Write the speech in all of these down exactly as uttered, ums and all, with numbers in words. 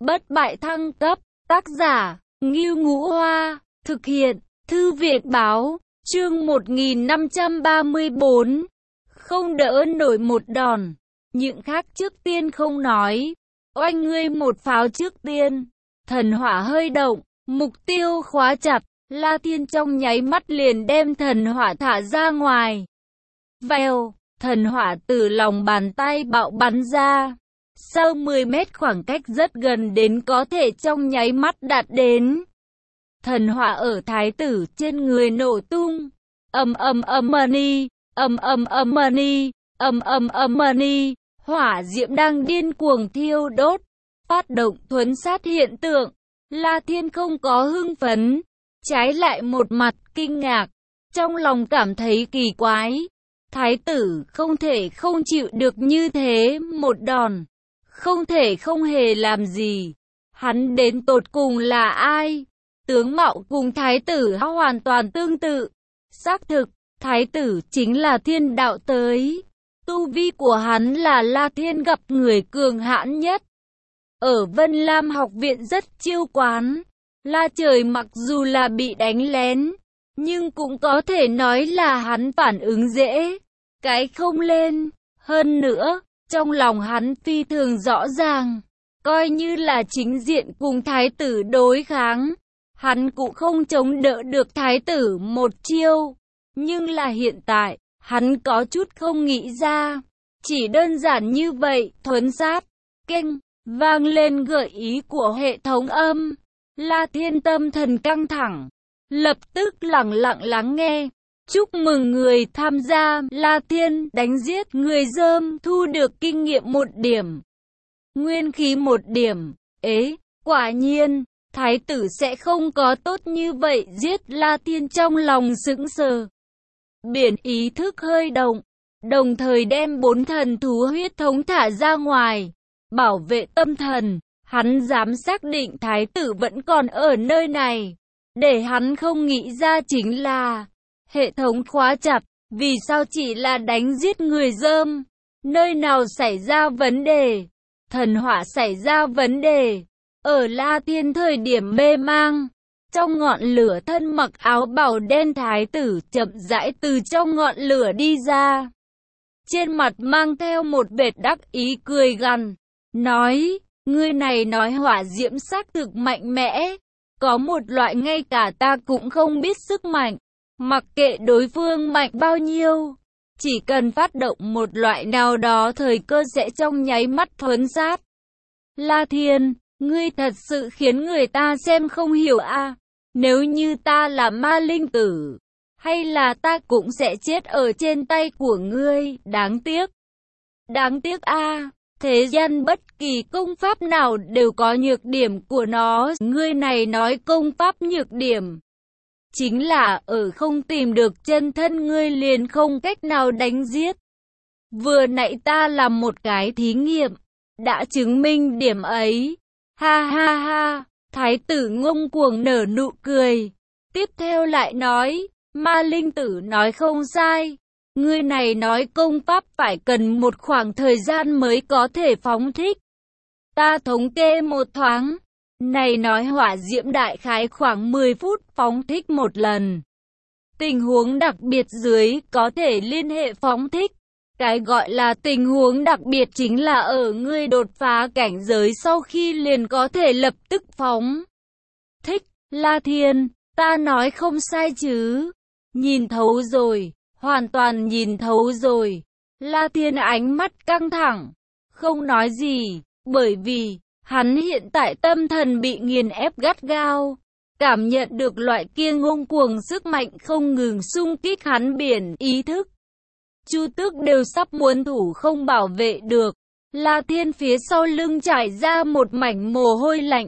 Bất bại thăng cấp, tác giả, Ngưu Ngũ Hoa, thực hiện, Thư viện báo, chương một nghìn năm trăm ba mươi bốn. Không đỡ nổi một đòn, những khác trước tiên không nói. Oanh ngươi một pháo trước tiên, thần hỏa hơi động, mục tiêu khóa chặt, La Thiên trong nháy mắt liền đem thần hỏa thả ra ngoài. Vèo, thần hỏa từ lòng bàn tay bạo bắn ra. Sau mười mét khoảng cách rất gần đến có thể trong nháy mắt đạt đến. Thần hỏa ở thái tử trên người nổ tung. Ầm ầm ầm mani, ầm ầm ầm mani, ầm ầm ầm mani, hỏa diễm đang điên cuồng thiêu đốt, phát động thuấn sát hiện tượng. La Thiên không có hưng phấn, trái lại một mặt kinh ngạc, trong lòng cảm thấy kỳ quái. Thái tử không thể không chịu được như thế một đòn, không thể không hề làm gì. Hắn đến tột cùng là ai? Tướng mạo cùng thái tử hoàn toàn tương tự. Xác thực, thái tử chính là thiên đạo tới. Tu vi của hắn là La Thiên gặp người cường hãn nhất. Ở Vân Lam học viện rất chiêu quán. La Trời mặc dù là bị đánh lén, nhưng cũng có thể nói là hắn phản ứng dễ, cái không lên. Hơn nữa, trong lòng hắn phi thường rõ ràng, coi như là chính diện cùng thái tử đối kháng, hắn cũng không chống đỡ được thái tử một chiêu. Nhưng là hiện tại, hắn có chút không nghĩ ra. Chỉ đơn giản như vậy, thuấn sát, kênh, vang lên gợi ý của hệ thống âm. La Thiên tâm thần căng thẳng, lập tức lặng lặng lắng nghe. Chúc mừng người tham gia La Thiên đánh giết người dơm thu được kinh nghiệm một điểm, nguyên khí một điểm. Ế, quả nhiên, thái tử sẽ không có tốt như vậy. Giết La Thiên trong lòng sững sờ. Biển ý thức hơi động, đồng thời đem bốn thần thú huyết thống thả ra ngoài, bảo vệ tâm thần. Hắn dám xác định thái tử vẫn còn ở nơi này. Để hắn không nghĩ ra chính là hệ thống khóa chặt, vì sao chỉ là đánh giết người dơm? Nơi nào xảy ra vấn đề? Thần hỏa xảy ra vấn đề. Ở La Thiên thời điểm mê mang, trong ngọn lửa thân mặc áo bào đen thái tử chậm rãi từ trong ngọn lửa đi ra. Trên mặt mang theo một vệt đắc ý cười gằn, nói, ngươi này nói hỏa diễm xác thực mạnh mẽ. Có một loại ngay cả ta cũng không biết sức mạnh. Mặc kệ đối phương mạnh bao nhiêu, chỉ cần phát động một loại nào đó thời cơ sẽ trong nháy mắt thuấn sát. La Thiên, ngươi thật sự khiến người ta xem không hiểu a. À, nếu như ta là ma linh tử, hay là ta cũng sẽ chết ở trên tay của ngươi. Đáng tiếc. Đáng tiếc a. À, thế gian bất kỳ công pháp nào đều có nhược điểm của nó. Ngươi này nói công pháp nhược điểm, chính là ở không tìm được chân thân ngươi liền không cách nào đánh giết. Vừa nãy ta làm một cái thí nghiệm, đã chứng minh điểm ấy. Ha ha ha, thái tử ngông cuồng nở nụ cười. Tiếp theo lại nói, ma linh tử nói không sai. Ngươi này nói công pháp phải cần một khoảng thời gian mới có thể phóng thích. Ta thống kê một thoáng. Này nói hỏa diễm đại khái khoảng mười phút phóng thích một lần. Tình huống đặc biệt dưới có thể liên hệ phóng thích. Cái gọi là tình huống đặc biệt chính là ở ngươi đột phá cảnh giới sau khi liền có thể lập tức phóng thích. La Thiên, ta nói không sai chứ? Nhìn thấu rồi, hoàn toàn nhìn thấu rồi. La Thiên ánh mắt căng thẳng, không nói gì, bởi vì hắn hiện tại tâm thần bị nghiền ép gắt gao, cảm nhận được loại kia ngông cuồng sức mạnh không ngừng xung kích hắn biển ý thức. Chu Tước đều sắp muốn thủ không bảo vệ được. La Thiên phía sau lưng trải ra một mảnh mồ hôi lạnh.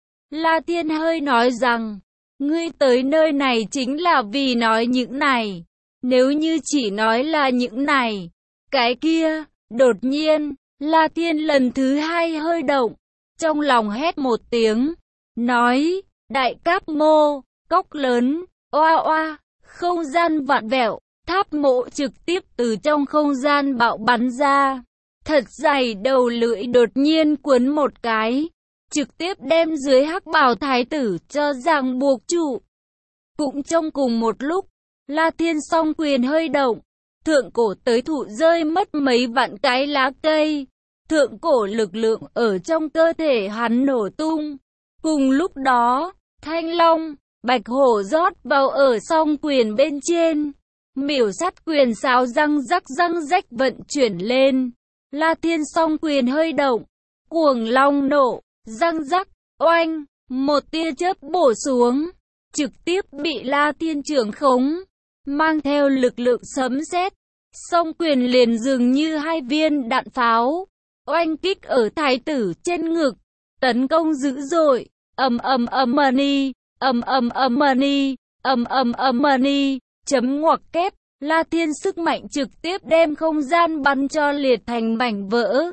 La Thiên hơi nói rằng, ngươi tới nơi này chính là vì nói những này. Nếu như chỉ nói là những này, cái kia, đột nhiên, La Thiên lần thứ hai hơi động. Trong lòng hét một tiếng, nói, đại cáp mô, cốc lớn, oa oa, không gian vặn vẹo, tháp mộ trực tiếp từ trong không gian bạo bắn ra. Thật dày đầu lưỡi đột nhiên cuốn một cái, trực tiếp đem dưới hắc bào thái tử cho ràng buộc trụ. Cũng trong cùng một lúc, La Thiên song quyền hơi động, thượng cổ tới thụ rơi mất mấy vạn cái lá cây. Thượng cổ lực lượng ở trong cơ thể hắn nổ tung. Cùng lúc đó, thanh long, bạch hổ rót vào ở song quyền bên trên. Miểu sắt quyền sáo răng rắc răng rách vận chuyển lên. La Thiên song quyền hơi động, cuồng long nộ, răng rắc, oanh, một tia chớp bổ xuống, trực tiếp bị La Thiên trưởng khống, mang theo lực lượng sấm sét. Song quyền liền dường như hai viên đạn pháo, oanh kích ở thái tử trên ngực, tấn công dữ dội, ầm ầm ầm money, ầm ầm ầm money, ầm ầm ầm money, chấm ngoặc kép, La Thiên sức mạnh trực tiếp đem không gian bắn cho liệt thành mảnh vỡ.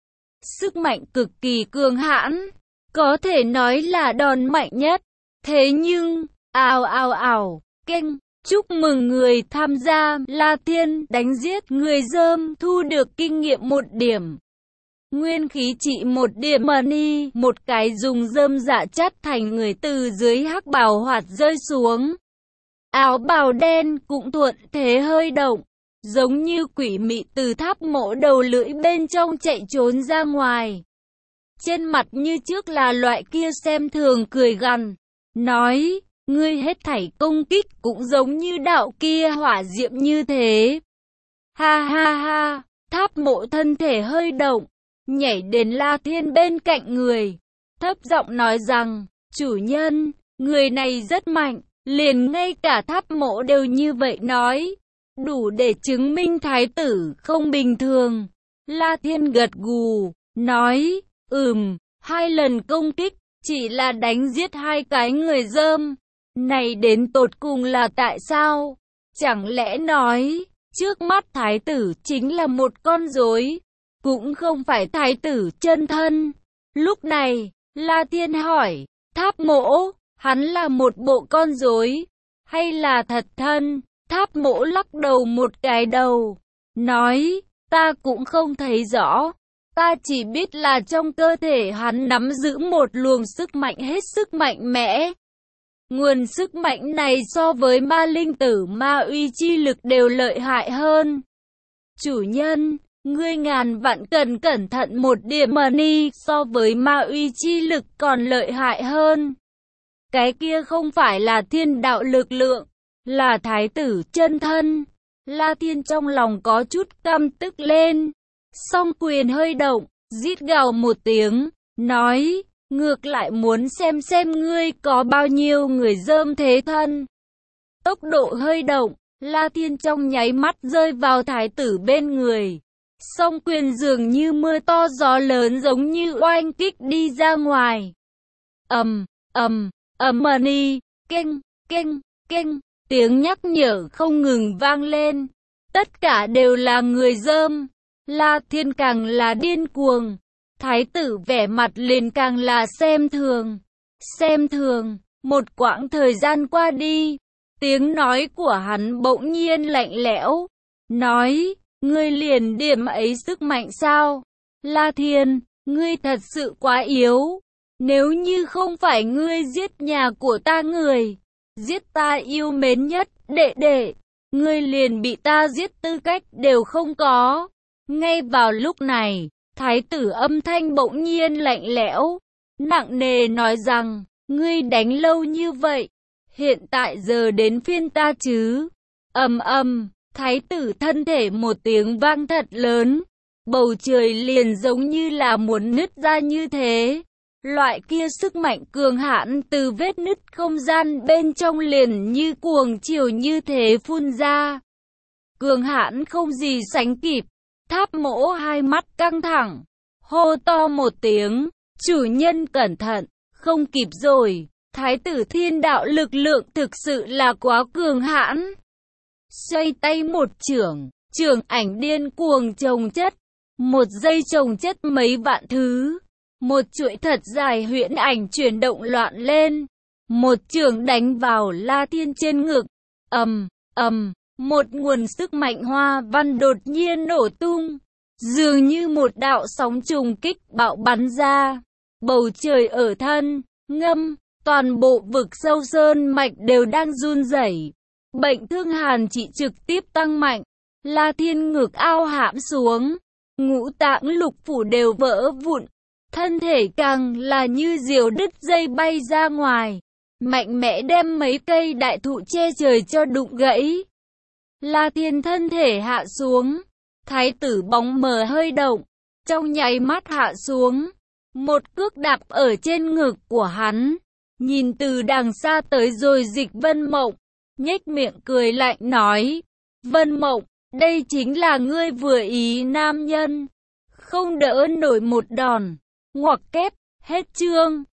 Sức mạnh cực kỳ cường hãn, có thể nói là đòn mạnh nhất. Thế nhưng, ào ào ào, kênh, chúc mừng người tham gia, La Thiên đánh giết người dơm thu được kinh nghiệm một điểm. Nguyên khí trị một điểm money, một cái dùng dơm dạ chắt thành người từ dưới hắc bào hoạt rơi xuống. Áo bào đen cũng thuận thế hơi động, giống như quỷ mị từ tháp mộ đầu lưỡi bên trong chạy trốn ra ngoài. Trên mặt như trước là loại kia xem thường cười gằn, nói, ngươi hết thảy công kích cũng giống như đạo kia hỏa diệm như thế. Ha ha ha, tháp mộ thân thể hơi động, nhảy đến La Thiên bên cạnh người, thấp giọng nói rằng, chủ nhân, người này rất mạnh, liền ngay cả tháp mộ đều như vậy nói, đủ để chứng minh thái tử không bình thường. La Thiên gật gù, nói, ừm, hai lần công kích, chỉ là đánh giết hai cái người dơm, này đến tột cùng là tại sao? Chẳng lẽ nói, trước mắt thái tử chính là một con rối, cũng không phải thái tử chân thân. Lúc này, La Thiên hỏi, tháp mộ, hắn là một bộ con rối, hay là thật thân? Tháp mộ lắc đầu một cái đầu, nói, ta cũng không thấy rõ, ta chỉ biết là trong cơ thể hắn nắm giữ một luồng sức mạnh hết sức mạnh mẽ. Nguồn sức mạnh này so với ma linh tử ma uy chi lực đều lợi hại hơn. Chủ nhân, ngươi ngàn vạn cần cẩn thận một điểm money, so với ma uy chi lực còn lợi hại hơn. Cái kia không phải là thiên đạo lực lượng, là thái tử chân thân. La Thiên trong lòng có chút căm tức lên, song quyền hơi động, rít gào một tiếng, nói, ngược lại muốn xem xem ngươi có bao nhiêu người dơm thế thân. Tốc độ hơi động, La Thiên trong nháy mắt rơi vào thái tử bên người. Song quyền dường như mưa to gió lớn giống như oanh kích đi ra ngoài. Ầm, ầm, ầm money, kênh, kênh, kênh, tiếng nhắc nhở không ngừng vang lên. Tất cả đều là người dơm. La Thiên càng là điên cuồng. Thái tử vẻ mặt liền càng là xem thường. Xem thường, một quãng thời gian qua đi, tiếng nói của hắn bỗng nhiên lạnh lẽo. Nói, ngươi liền điểm ấy sức mạnh sao? La Thiên, ngươi thật sự quá yếu. Nếu như không phải ngươi giết nhà của ta người, giết ta yêu mến nhất, đệ đệ, ngươi liền bị ta giết tư cách đều không có. Ngay vào lúc này, thái tử âm thanh bỗng nhiên lạnh lẽo, nặng nề nói rằng, ngươi đánh lâu như vậy, hiện tại giờ đến phiên ta chứ. Ầm ầm, thái tử thân thể một tiếng vang thật lớn, bầu trời liền giống như là muốn nứt ra như thế. Loại kia sức mạnh cường hãn từ vết nứt không gian bên trong liền như cuồng chiều như thế phun ra. Cường hãn không gì sánh kịp. Tháp mỗ hai mắt căng thẳng, hô to một tiếng, chủ nhân cẩn thận, không kịp rồi, thái tử thiên đạo lực lượng thực sự là quá cường hãn. Xoay tay một chưởng, chưởng ảnh điên cuồng chồng chất, một giây chồng chất mấy vạn thứ, một chuỗi thật dài huyễn ảnh chuyển động loạn lên, một chưởng đánh vào La Thiên trên ngực, ầm, ầm. Một nguồn sức mạnh hoa văn đột nhiên nổ tung, dường như một đạo sóng trùng kích bạo bắn ra, bầu trời ở thân, ngâm, toàn bộ vực sâu sơn mạch đều đang run rẩy. Bệnh thương hàn chỉ trực tiếp tăng mạnh. La Thiên ngực ao hãm xuống, ngũ tạng lục phủ đều vỡ vụn, thân thể càng là như diều đứt dây bay ra ngoài, mạnh mẽ đem mấy cây đại thụ che trời cho đụng gãy. La Thiên thân thể hạ xuống, thái tử bóng mờ hơi động, trong nháy mắt hạ xuống, một cước đạp ở trên ngực của hắn, nhìn từ đằng xa tới rồi Dịch Vân Mộng, nhếch miệng cười lạnh nói, Vân Mộng, đây chính là ngươi vừa ý nam nhân, không đỡ nổi một đòn, ngoặc kép, hết chương.